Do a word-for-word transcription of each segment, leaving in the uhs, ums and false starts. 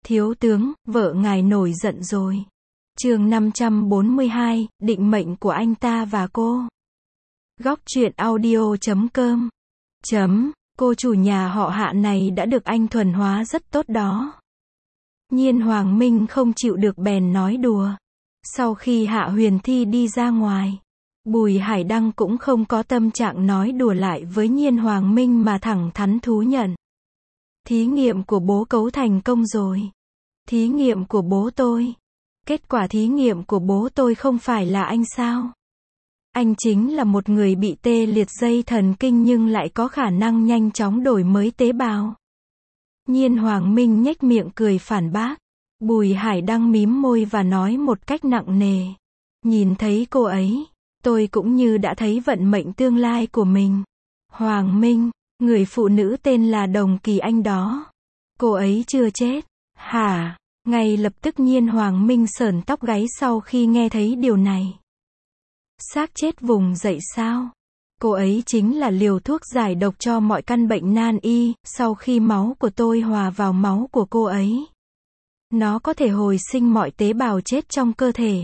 Thiếu tướng, vợ ngài nổi giận rồi. Chương năm trăm bốn mươi hai, định mệnh của anh ta và cô. Góc truyện audio chấm com. Chấm, cô chủ nhà họ Hạ này đã được anh thuần hóa rất tốt đó. Nhiên Hoàng Minh không chịu được bèn nói đùa. Sau khi Hạ Huyền Thi đi ra ngoài, Bùi Hải Đăng cũng không có tâm trạng nói đùa lại với Nhiên Hoàng Minh mà thẳng thắn thú nhận. Thí nghiệm của bố cấu thành công rồi. Thí nghiệm của bố tôi. Kết quả thí nghiệm của bố tôi không phải là anh sao? Anh chính là một người bị tê liệt dây thần kinh nhưng lại có khả năng nhanh chóng đổi mới tế bào. Nhiên Hoàng Minh nhếch miệng cười phản bác. Bùi Hải Đăng mím môi và nói một cách nặng nề. Nhìn thấy cô ấy, tôi cũng như đã thấy vận mệnh tương lai của mình. Hoàng Minh, người phụ nữ tên là Đồng Kỳ Anh đó. Cô ấy chưa chết. Hả? Ngay lập tức Nhiên Hoàng Minh sởn tóc gáy sau khi nghe thấy điều này. Xác chết vùng dậy sao? Cô ấy chính là liều thuốc giải độc cho mọi căn bệnh nan y, sau khi máu của tôi hòa vào máu của cô ấy. Nó có thể hồi sinh mọi tế bào chết trong cơ thể.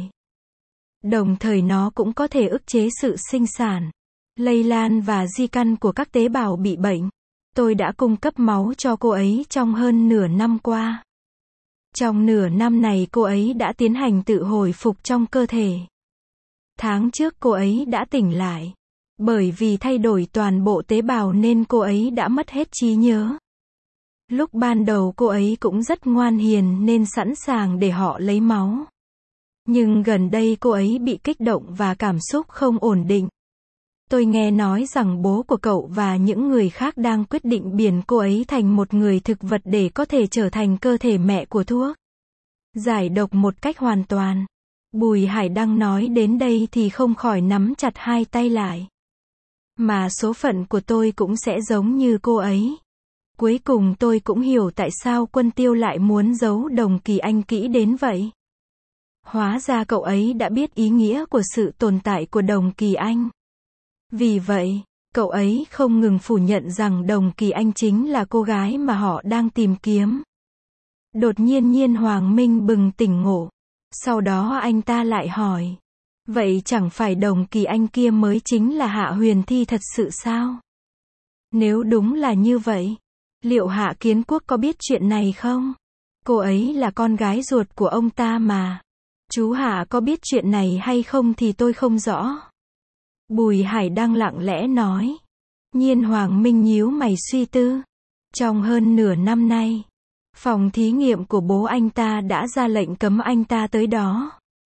Đồng thời nó cũng có thể ức chế sự sinh sản, lây lan và di căn của các tế bào bị bệnh. Tôi đã cung cấp máu cho cô ấy trong hơn nửa năm qua. Trong nửa năm này cô ấy đã tiến hành tự hồi phục trong cơ thể. Tháng trước cô ấy đã tỉnh lại. Bởi vì thay đổi toàn bộ tế bào nên cô ấy đã mất hết trí nhớ. Lúc ban đầu cô ấy cũng rất ngoan hiền nên sẵn sàng để họ lấy máu. Nhưng gần đây cô ấy bị kích động và cảm xúc không ổn định. Tôi nghe nói rằng bố của cậu và những người khác đang quyết định biến cô ấy thành một người thực vật để có thể trở thành cơ thể mẹ của thuốc. Giải độc một cách hoàn toàn. Bùi Hải Đăng nói đến đây thì không khỏi nắm chặt hai tay lại. Mà số phận của tôi cũng sẽ giống như cô ấy. Cuối cùng tôi cũng hiểu tại sao Quân Tiêu lại muốn giấu Đồng Kỳ Anh kỹ đến vậy. Hóa ra cậu ấy đã biết ý nghĩa của sự tồn tại của Đồng Kỳ Anh. Vì vậy, cậu ấy không ngừng phủ nhận rằng Đồng Kỳ Anh chính là cô gái mà họ đang tìm kiếm. Đột nhiên Nhiên Hoàng Minh bừng tỉnh ngộ. Sau đó anh ta lại hỏi. Vậy chẳng phải Đồng Kỳ Anh kia mới chính là Hạ Huyền Thi thật sự sao? Nếu đúng là như vậy, liệu Hạ Kiến Quốc có biết chuyện này không? Cô ấy là con gái ruột của ông ta mà. Chú Hạ có biết chuyện này hay không thì tôi không rõ. Bùi Hải Đăng lặng lẽ nói. Nhiên Hoàng Minh nhíu mày suy tư. Trong hơn nửa năm nay, phòng thí nghiệm của bố anh ta đã ra lệnh cấm anh ta tới đó.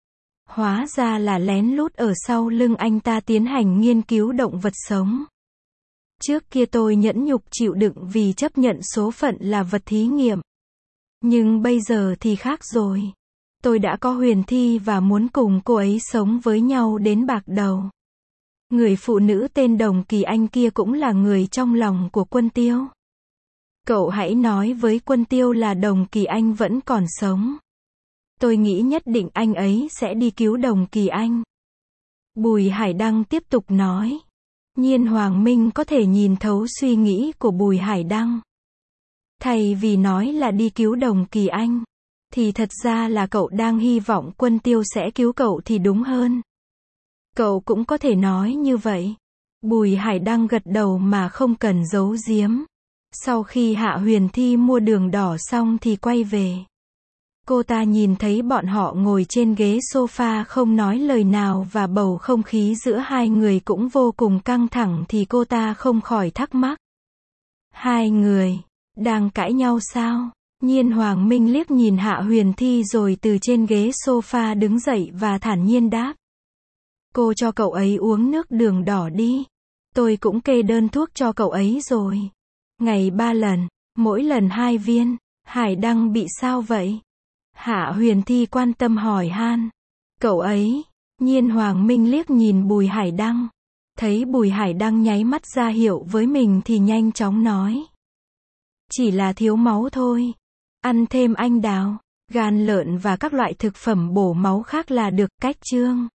Hóa ra là lén lút ở sau lưng anh ta tiến hành nghiên cứu động vật sống. Trước kia tôi nhẫn nhục chịu đựng vì chấp nhận số phận là vật thí nghiệm. Nhưng bây giờ thì khác rồi. Tôi đã có Huyền Thi và muốn cùng cô ấy sống với nhau đến bạc đầu. Người phụ nữ tên Đồng Kỳ Anh kia cũng là người trong lòng của Quân Tiêu. Cậu hãy nói với Quân Tiêu là Đồng Kỳ Anh vẫn còn sống. Tôi nghĩ nhất định anh ấy sẽ đi cứu Đồng Kỳ Anh. Bùi Hải Đăng tiếp tục nói. Nhiên Hoàng Minh có thể nhìn thấu suy nghĩ của Bùi Hải Đăng. Thay vì nói là đi cứu Đồng Kỳ Anh, thì thật ra là cậu đang hy vọng Quân Tiêu sẽ cứu cậu thì đúng hơn. Cậu cũng có thể nói như vậy. Bùi Hải Đăng gật đầu mà không cần giấu giếm. Sau khi Hạ Huyền Thi mua đường đỏ xong thì quay về. Cô ta nhìn thấy bọn họ ngồi trên ghế sofa không nói lời nào và bầu không khí giữa hai người cũng vô cùng căng thẳng thì cô ta không khỏi thắc mắc. Hai người, đang cãi nhau sao? Nhiên Hoàng Minh liếc nhìn Hạ Huyền Thi rồi từ trên ghế sofa đứng dậy và thản nhiên đáp. Cô cho cậu ấy uống nước đường đỏ đi. Tôi cũng kê đơn thuốc cho cậu ấy rồi. Ngày ba lần, mỗi lần hai viên. Hải Đăng bị sao vậy? Hạ Huyền Thi quan tâm hỏi han. Cậu ấy, Nhiên Hoàng Minh liếc nhìn Bùi Hải Đăng. Thấy Bùi Hải Đăng nháy mắt ra hiệu với mình thì nhanh chóng nói. Chỉ là thiếu máu thôi. Ăn thêm anh đào, gan lợn và các loại thực phẩm bổ máu khác là được. Cách chương